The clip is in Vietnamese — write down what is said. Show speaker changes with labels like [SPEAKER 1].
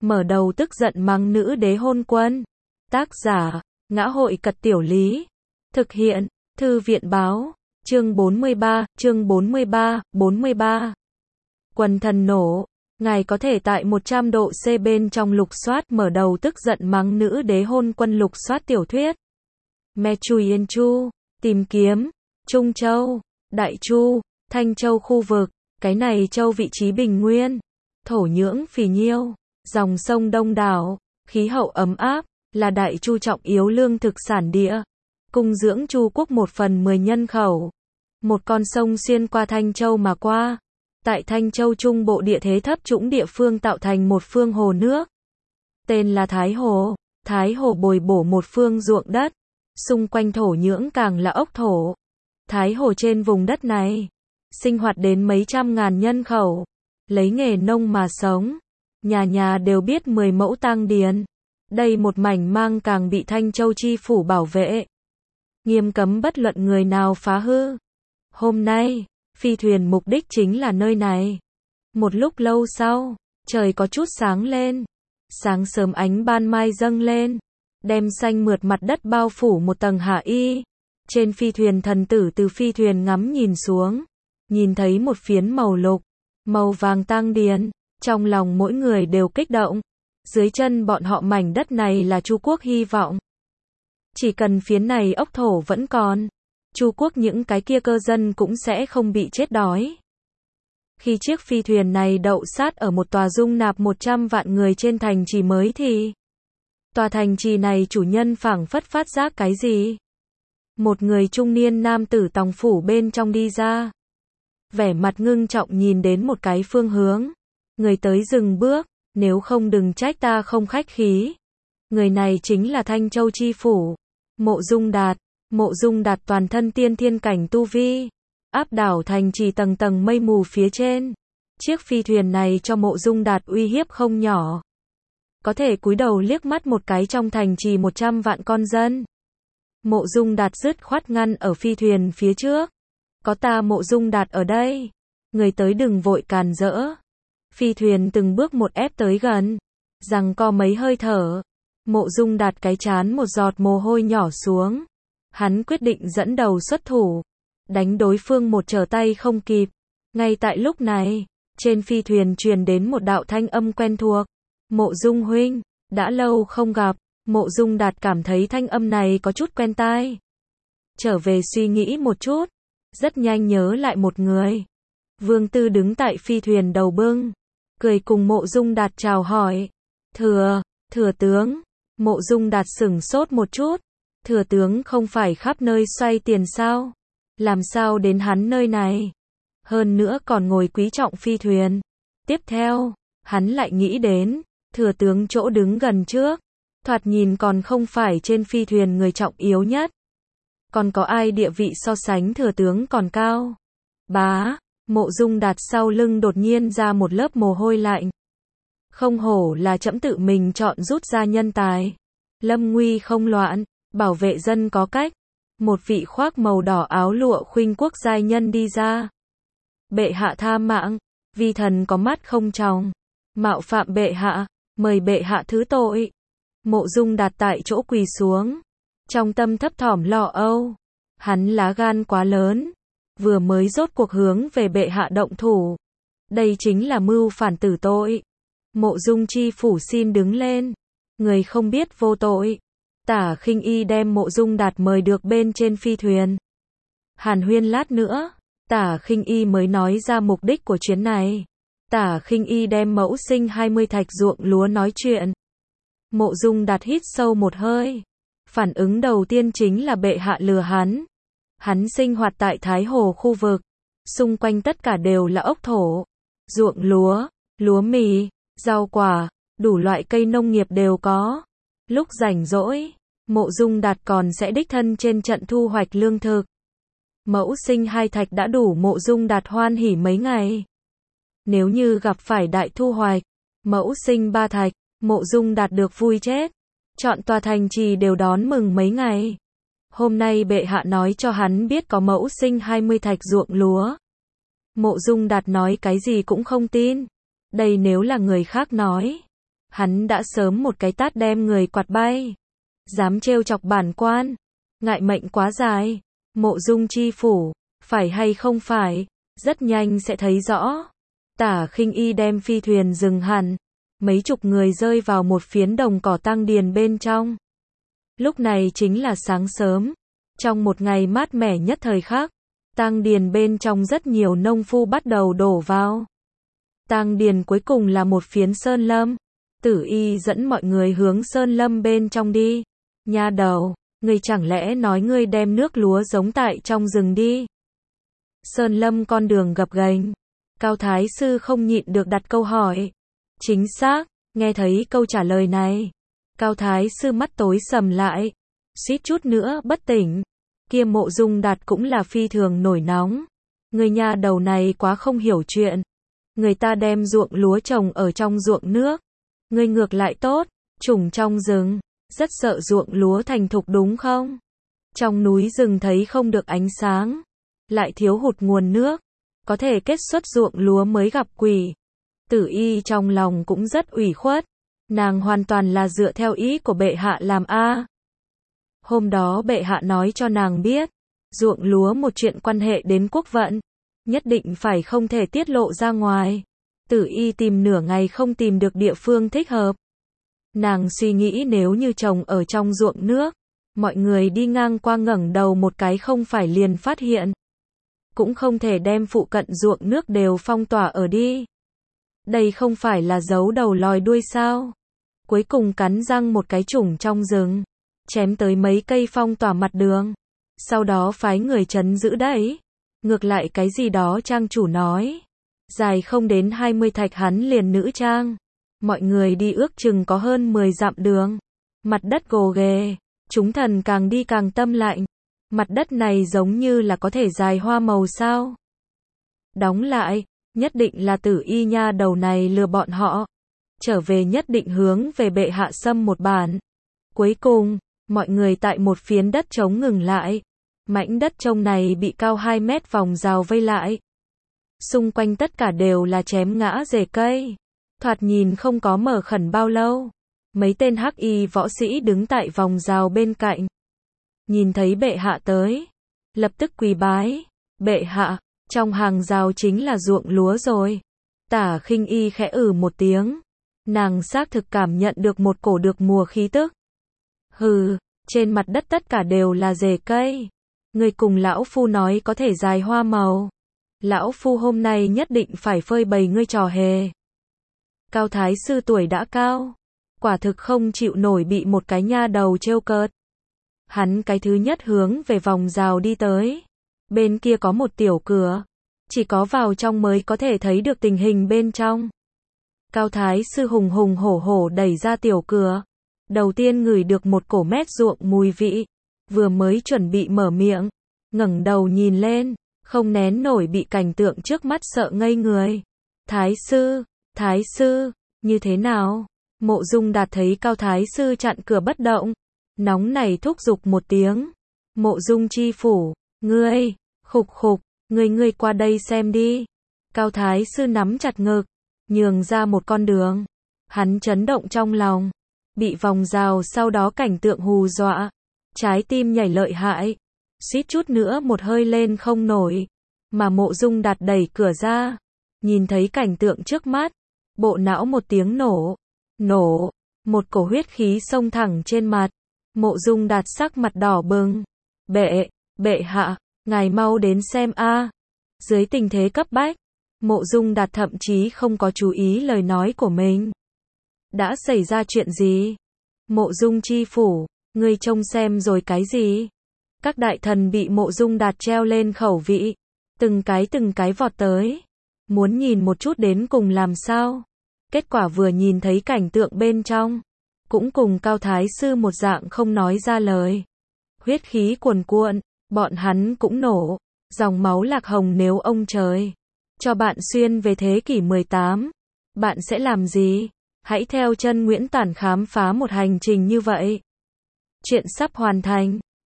[SPEAKER 1] mở đầu tức giận mắng nữ đế hôn quân. Tác giả, Ngã hội Cật Tiểu Lý. Thực hiện, Thư viện báo, chương 43. Quần thần nổ. Ngài có thể tại 100 độ C bên trong lục soát mở đầu tức giận mắng nữ đế hôn quân lục soát tiểu thuyết. Me Chui Yên Chu, tìm kiếm, Trung Châu, Đại Chu, Thanh Châu khu vực, cái này châu vị trí bình nguyên, thổ nhưỡng phì nhiêu, dòng sông đông đảo, khí hậu ấm áp, là Đại Chu trọng yếu lương thực sản địa, cung dưỡng Chu quốc 1/10 nhân khẩu. Một con sông xuyên qua Thanh Châu mà qua. Tại Thanh Châu trung bộ địa thế thấp trũng địa phương tạo thành một phương hồ nước. Tên là Thái Hồ. Thái Hồ bồi bổ một phương ruộng đất. Xung quanh thổ nhưỡng càng là ốc thổ. Thái Hồ trên vùng đất này, sinh hoạt đến mấy trăm ngàn nhân khẩu. Lấy nghề nông mà sống. Nhà nhà đều biết 10 mẫu tang điền. Đây một mảnh mang càng bị Thanh Châu chi phủ bảo vệ. Nghiêm cấm bất luận người nào phá hư. Hôm nay, phi thuyền mục đích chính là nơi này. Một lúc lâu sau, trời có chút sáng lên. Sáng sớm ánh ban mai dâng lên, đem xanh mượt mặt đất bao phủ một tầng hạ y. Trên phi thuyền thần tử từ phi thuyền ngắm nhìn xuống, nhìn thấy một phiến màu lục, màu vàng tang điền, trong lòng mỗi người đều kích động. Dưới chân bọn họ mảnh đất này là Chu quốc hy vọng. Chỉ cần phiến này ốc thổ vẫn còn, Chu quốc những cái kia cơ dân cũng sẽ không bị chết đói. Khi chiếc phi thuyền này đậu sát ở một tòa dung nạp 100 vạn người trên thành trì mới thì tòa thành trì này chủ nhân phảng phất phát giác cái gì. Một người trung niên nam tử tòng phủ bên trong đi ra. Vẻ mặt ngưng trọng nhìn đến một cái phương hướng. Người tới dừng bước, nếu không đừng trách ta không khách khí. Người này chính là Thanh Châu chi phủ, Mộ Dung Đạt. Mộ Dung Đạt toàn thân tiên thiên cảnh tu vi, áp đảo thành trì tầng tầng mây mù phía trên. Chiếc phi thuyền này cho Mộ Dung Đạt uy hiếp không nhỏ. Có thể cúi đầu liếc mắt một cái trong thành trì 100 vạn con dân. Mộ Dung Đạt dứt khoát ngăn ở phi thuyền phía trước. Có ta Mộ Dung Đạt ở đây. Người tới đừng vội càn rỡ. Phi thuyền từng bước một ép tới gần. Giằng co mấy hơi thở. Mộ Dung Đạt cái trán một giọt mồ hôi nhỏ xuống. Hắn quyết định dẫn đầu xuất thủ. Đánh đối phương một trở tay không kịp. Ngay tại lúc này, trên phi thuyền truyền đến một đạo thanh âm quen thuộc. Mộ Dung huynh, đã lâu không gặp. Mộ Dung Đạt cảm thấy thanh âm này có chút quen tai. Trở về suy nghĩ một chút. Rất nhanh nhớ lại một người. Vương Tư đứng tại phi thuyền đầu bưng. Cười cùng Mộ Dung Đạt chào hỏi. Thừa tướng. Mộ Dung Đạt sửng sốt một chút. Thừa tướng không phải khắp nơi xoay tiền sao? Làm sao đến hắn nơi này? Hơn nữa còn ngồi quý trọng phi thuyền. Tiếp theo, hắn lại nghĩ đến, thừa tướng chỗ đứng gần trước. Thoạt nhìn còn không phải trên phi thuyền người trọng yếu nhất. Còn có ai địa vị so sánh thừa tướng còn cao? Bá, Mộ Dung Đạt sau lưng đột nhiên ra một lớp mồ hôi lạnh. Không hổ là trẫm tự mình chọn rút ra nhân tài. Lâm nguy không loạn, bảo vệ dân có cách. Một vị khoác màu đỏ áo lụa khuynh quốc giai nhân đi ra. Bệ hạ tha mạng, vi thần có mắt không tròng. Mạo phạm bệ hạ, mời bệ hạ thứ tội. Mộ Dung Đạt tại chỗ quỳ xuống. Trong tâm thấp thỏm lo âu. Hắn lá gan quá lớn. Vừa mới rốt cuộc hướng về bệ hạ động thủ. Đây chính là mưu phản tử tội. Mộ Dung chi phủ xin đứng lên. Người không biết vô tội. Tả Khinh Y đem Mộ Dung Đạt mời được bên trên phi thuyền. Hàn huyên lát nữa, Tả Khinh Y mới nói ra mục đích của chuyến này. Tả Khinh Y đem mẫu sinh 20 thạch ruộng lúa nói chuyện. Mộ Dung Đạt hít sâu một hơi. Phản ứng đầu tiên chính là bệ hạ lừa hắn. Hắn sinh hoạt tại Thái Hồ khu vực. Xung quanh tất cả đều là ốc thổ. Ruộng lúa, lúa mì, rau quả, đủ loại cây nông nghiệp đều có. Lúc rảnh rỗi, Mộ Dung Đạt còn sẽ đích thân trên trận thu hoạch lương thực. Mẫu sinh 2 thạch đã đủ Mộ Dung Đạt hoan hỉ mấy ngày. Nếu như gặp phải đại thu hoạch, mẫu sinh 3 thạch, Mộ Dung Đạt được vui chết. Chọn tòa thành trì đều đón mừng mấy ngày. Hôm nay bệ hạ nói cho hắn biết có mẫu sinh 20 thạch ruộng lúa. Mộ Dung Đạt nói cái gì cũng không tin. Đây nếu là người khác nói, Hắn đã sớm một cái tát đem người quạt bay. Dám trêu chọc bản quan, ngại mệnh quá dài. Mộ Dung chi phủ, phải hay không phải, rất nhanh sẽ thấy rõ. Tả Khinh Y đem phi thuyền dừng hẳn, mấy chục người rơi vào một phiến đồng cỏ tang điền bên trong. Lúc này chính là sáng sớm, trong một ngày mát mẻ nhất thời khắc, tang điền bên trong rất nhiều nông phu bắt đầu đổ vào. Tang điền cuối cùng là một phiến sơn lâm. Tử Y dẫn mọi người hướng sơn lâm bên trong đi. Nha đầu, ngươi chẳng lẽ nói ngươi đem nước lúa giống tại trong rừng đi? Sơn lâm con đường gập ghềnh. Cao Thái Sư không nhịn được đặt câu hỏi. Chính xác, nghe thấy câu trả lời này. Cao Thái Sư mắt tối sầm lại. Suýt chút nữa bất tỉnh. Kia Mộ Dung Đạt cũng là phi thường nổi nóng. Người nhà đầu này quá không hiểu chuyện. Người ta đem ruộng lúa trồng ở trong ruộng nước. Người ngược lại tốt, trùng trong rừng. Rất sợ ruộng lúa thành thục đúng không? Trong núi rừng thấy không được ánh sáng. Lại thiếu hụt nguồn nước. Có thể kết xuất ruộng lúa mới gặp quỷ. Tử Y trong lòng cũng rất ủy khuất. Nàng hoàn toàn là dựa theo ý của bệ hạ làm a. Hôm đó bệ hạ nói cho nàng biết, ruộng lúa một chuyện quan hệ đến quốc vận, nhất định phải không thể tiết lộ ra ngoài. Tử Y tìm nửa ngày không tìm được địa phương thích hợp. Nàng suy nghĩ nếu như trồng ở trong ruộng nước, mọi người đi ngang qua ngẩng đầu một cái không phải liền phát hiện. Cũng không thể đem phụ cận ruộng nước đều phong tỏa ở đi. Đây không phải là giấu đầu lòi đuôi sao? Cuối cùng cắn răng một cái chủng trong rừng, chém tới mấy cây phong tỏa mặt đường. Sau đó phái người trấn giữ đấy. Ngược lại cái gì đó trang chủ nói. Dài không đến 20 thạch hắn liền nữ trang. Mọi người đi ước chừng có hơn 10 dặm đường. Mặt đất gồ ghề. Chúng thần càng đi càng tâm lạnh. Mặt đất này giống như là có thể dài hoa màu sao. Đóng lại, nhất định là Tử Y nha đầu này lừa bọn họ. Trở về nhất định hướng về bệ hạ xâm một bản. Cuối cùng, mọi người tại một phiến đất trống ngừng lại. Mảnh đất trông này bị cao 2 mét vòng rào vây lại. Xung quanh tất cả đều là chém ngã rễ cây. Thoạt nhìn không có mở khẩn bao lâu. Mấy tên hắc y võ sĩ đứng tại vòng rào bên cạnh. Nhìn thấy bệ hạ tới. Lập tức quỳ bái. Bệ hạ, trong hàng rào chính là ruộng lúa rồi. Tả Khinh Y khẽ một tiếng. Nàng xác thực cảm nhận được một cổ được mùa khí tức. Hừ, trên mặt đất tất cả đều là rễ cây. Người cùng lão phu nói có thể dài hoa màu. Lão phu hôm nay nhất định phải phơi bày ngươi trò hề. Cao Thái Sư tuổi đã cao. Quả thực không chịu nổi bị một cái nha đầu trêu cợt. Hắn cái thứ nhất hướng về vòng rào đi tới. Bên kia có một tiểu cửa. Chỉ có vào trong mới có thể thấy được tình hình bên trong. Cao Thái Sư hùng hùng hổ hổ đẩy ra tiểu cửa. Đầu tiên ngửi được một cổ mét ruộng mùi vị. Vừa mới chuẩn bị mở miệng. Ngẩng đầu nhìn lên. Không nén nổi bị cảnh tượng trước mắt sợ ngây người. Thái sư, như thế nào? Mộ Dung Đạt thấy Cao Thái Sư chặn cửa bất động. Nóng này thúc giục một tiếng. Mộ Dung chi phủ, ngươi, khục, ngươi qua đây xem đi. Cao Thái Sư nắm chặt ngực, nhường ra một con đường. Hắn chấn động trong lòng, bị vòng rào sau đó cảnh tượng hù dọa. Trái tim nhảy lợi hại, suýt chút nữa một hơi lên không nổi. Mà Mộ Dung Đạt đẩy cửa ra, nhìn thấy cảnh tượng trước mắt, bộ não một tiếng nổ, một cổ huyết khí xông thẳng trên mặt. Mộ Dung Đạt sắc mặt đỏ bừng. Bệ hạ, ngài mau đến xem a. Dưới tình thế cấp bách, Mộ Dung Đạt thậm chí không có chú ý lời nói của mình. Đã xảy ra chuyện gì? Mộ Dung chi phủ, ngươi trông xem rồi cái gì? Các đại thần bị Mộ Dung Đạt treo lên khẩu vị, từng cái vọt tới, muốn nhìn một chút đến cùng làm sao. Kết quả vừa nhìn thấy cảnh tượng bên trong, cũng cùng Cao Thái Sư một dạng không nói ra lời. Huyết khí cuồn cuộn, bọn hắn cũng nổ, dòng máu lạc hồng. Nếu ông trời cho bạn xuyên về thế kỷ 18, bạn sẽ làm gì? Hãy theo chân Nguyễn Tản khám phá một hành trình như vậy. Chuyện sắp hoàn thành.